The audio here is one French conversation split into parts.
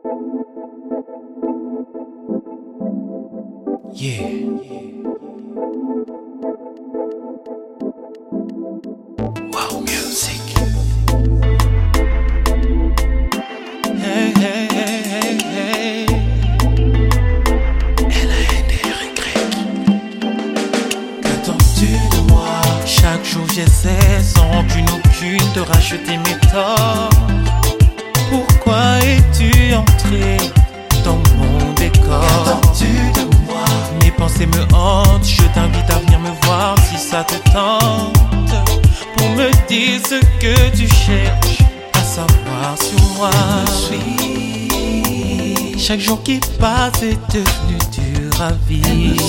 Yeah. Wow music. Hey, hey, hey, hey, hey. L-A-N-D-R-Y. Qu'attends-tu de moi? Chaque jour j'essaie sans aucune de racheter mes torts. Pourquoi es-tu entré dans mon décor? Qu'attends-tu de moi? Mes pensées me hantent, je t'invite à venir me voir si ça te tente, pour me dire ce que tu cherches à savoir sur moi. Chaque jour qui passe est devenu dur à vivre,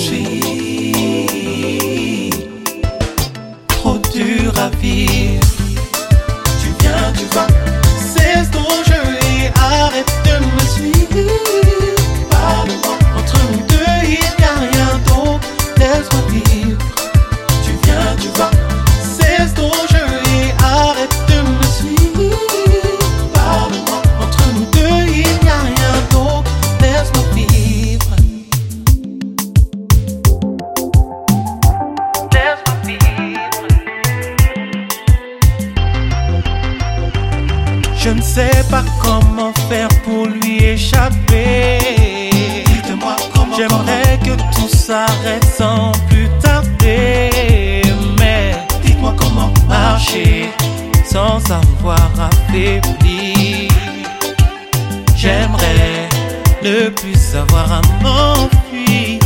trop dur à vivre. Tu viens, tu vas, cesse ton jeu et arrête de me suivre. Parle-moi, entre nous deux il n'y a rien d'autre, laisse-moi vivre. Tu viens, tu vas, cesse ton jeu et arrête de me suivre. Parle-moi, entre nous deux il n'y a rien d'autre, laisse-moi vivre. Laisse-moi vivre. Je ne sais pas comment faire pour lui échapper. Dites-moi comment. J'aimerais que tout s'arrête sans plus tarder, mais dites-moi comment marcher sans avoir affaibli. J'aimerais ne plus avoir à m'enfuir.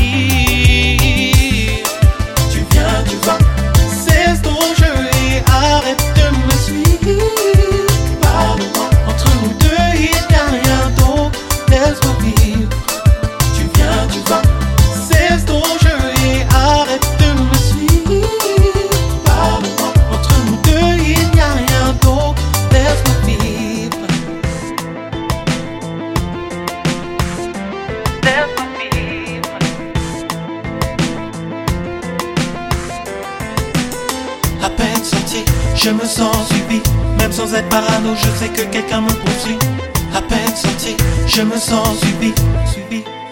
Tu viens, tu vas, cesse ton jeu et arrête de me suivre. Parle-moi, entre nous deux il n'y a rien d'autre, laisse-moi vivre. Tu viens, tu vas, cesse ton jeu et arrête de me suivre. Parle-moi, entre nous deux il n'y a rien d'autre, laisse-moi vivre. Laisse-moi vivre. À peine sorti, je me sens suivi. Même sans être parano, je sais que quelqu'un me poursuit. À peine sorti, je me sens suivi.